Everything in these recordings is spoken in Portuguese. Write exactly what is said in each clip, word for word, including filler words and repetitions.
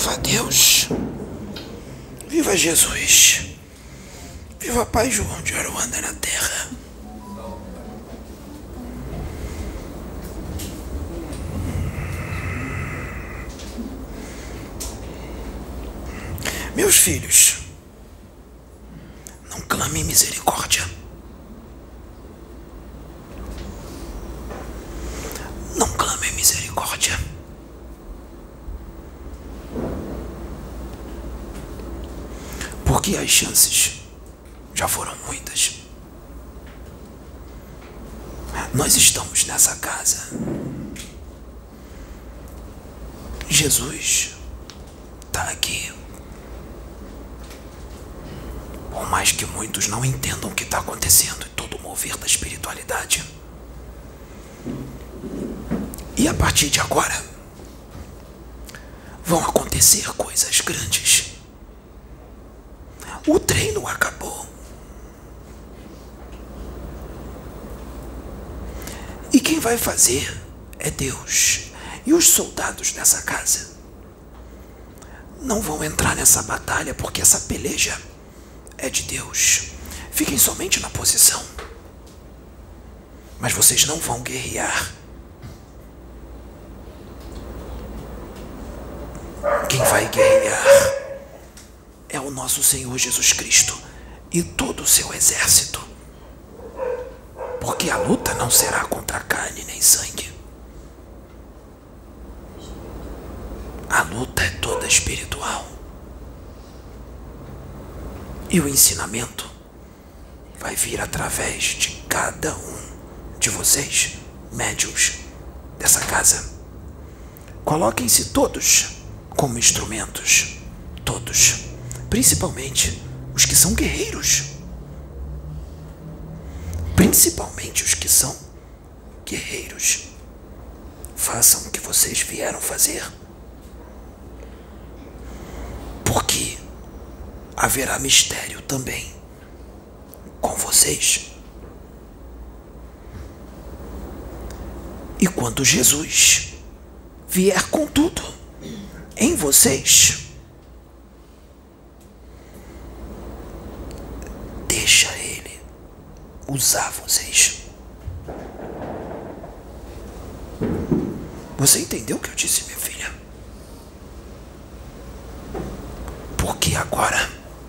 Viva Deus! Viva Jesus! Viva Pai João de Aruanda na terra! Meus filhos, não clamem misericórdia. Não clamem misericórdia. Porque as chances já foram muitas. Nós estamos nessa casa. Jesus está aqui. Por mais que muitos não entendam o que está acontecendo em todo o mover da espiritualidade. E a partir de agora, vão acontecer coisas grandes. O treino acabou. E quem vai fazer é Deus. E os soldados dessa casa não vão entrar nessa batalha, porque essa peleja é de Deus. Fiquem somente na posição. Mas vocês não vão guerrear. Quem vai guerrear é o nosso Senhor Jesus Cristo e todo o seu exército. Porque a luta não será contra carne nem sangue. A luta é toda espiritual. E o ensinamento vai vir através de cada um de vocês, médiuns dessa casa. Coloquem-se todos como instrumentos. Todos. Principalmente os que são guerreiros. Principalmente os que são guerreiros. Façam o que vocês vieram fazer. Porque haverá mistério também com vocês. E quando Jesus vier com tudo em vocês, deixa ele usar vocês. Você entendeu o que eu disse, minha filha? Porque agora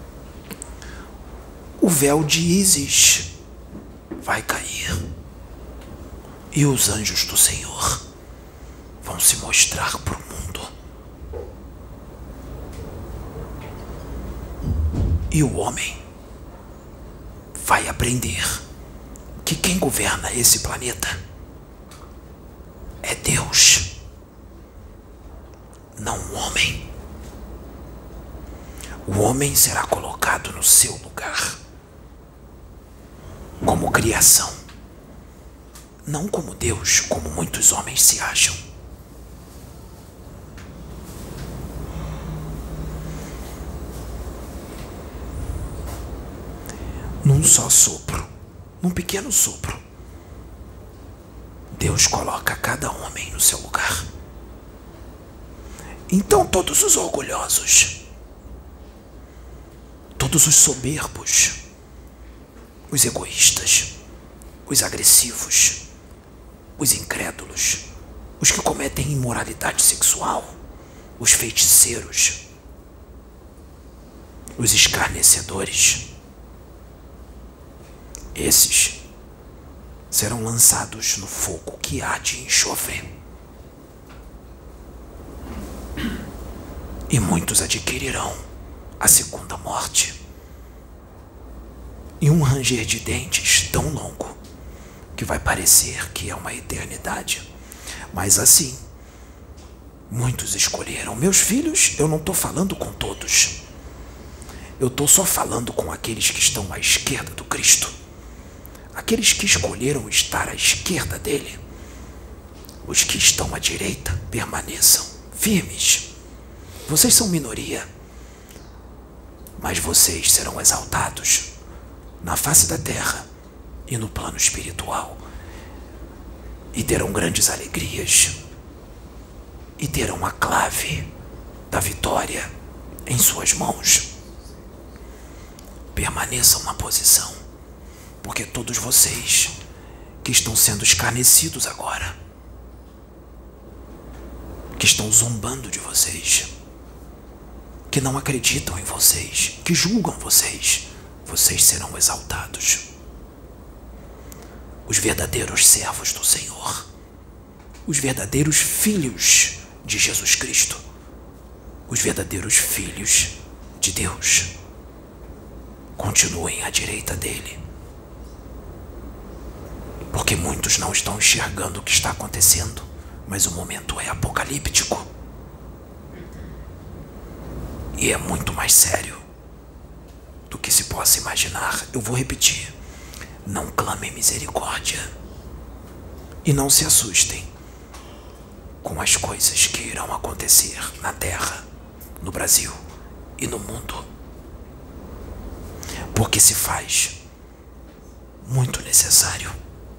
o véu de Ísis vai cair e os anjos do Senhor vão se mostrar para o mundo. E o homem vai aprender que quem governa esse planeta é Deus, não o homem. O homem será colocado no seu lugar como criação, não como Deus, como muitos homens se acham. Num só sopro, num pequeno sopro, Deus coloca cada homem no seu lugar. Então todos os orgulhosos, todos os soberbos, os egoístas, os agressivos, os incrédulos, os que cometem imoralidade sexual, os feiticeiros, os escarnecedores, esses serão lançados no fogo que há de enxofre. E muitos adquirirão a segunda morte. E um ranger de dentes tão longo que vai parecer que é uma eternidade. Mas assim, muitos escolheram. Meus filhos, eu não estou falando com todos. Eu estou só falando com aqueles que estão à esquerda do Cristo. Aqueles que escolheram estar à esquerda dele. Os que estão à direita permaneçam firmes. Vocês são minoria, mas vocês serão exaltados na face da terra e no plano espiritual, e terão grandes alegrias, e terão a clave da vitória em suas mãos. Permaneçam na posição, porque todos vocês que estão sendo escarnecidos agora, que estão zombando de vocês, que não acreditam em vocês, que julgam vocês, vocês serão exaltados. Os verdadeiros servos do Senhor, os verdadeiros filhos de Jesus Cristo, os verdadeiros filhos de Deus, continuem à direita dele, porque muitos não estão enxergando o que está acontecendo, mas o momento é apocalíptico e é muito mais sério do que se possa imaginar. Eu vou repetir: não clamem misericórdia e não se assustem com as coisas que irão acontecer na terra, no Brasil e no mundo, porque se faz muito necessário.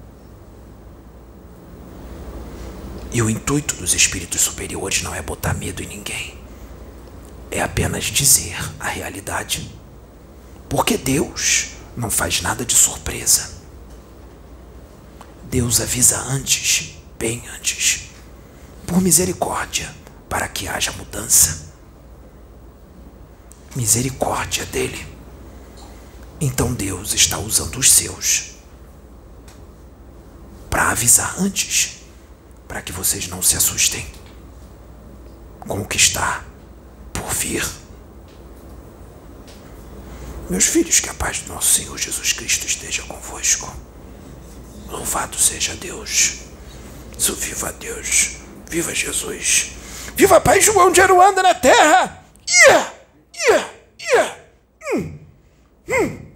E o intuito dos espíritos superiores não é botar medo em ninguém, é apenas dizer a realidade, porque Deus não faz nada de surpresa. Deus avisa antes, bem antes, por misericórdia, para que haja mudança. Misericórdia dele. Então Deus está usando os seus para avisar antes, para que vocês não se assustem com o que está por vir. Meus filhos, que a paz do nosso Senhor Jesus Cristo esteja convosco. Louvado seja Deus. Viva Deus. Viva Jesus. Viva Pai João de Aruanda na terra. Yeah! Yeah! Yeah! Hum! Hum!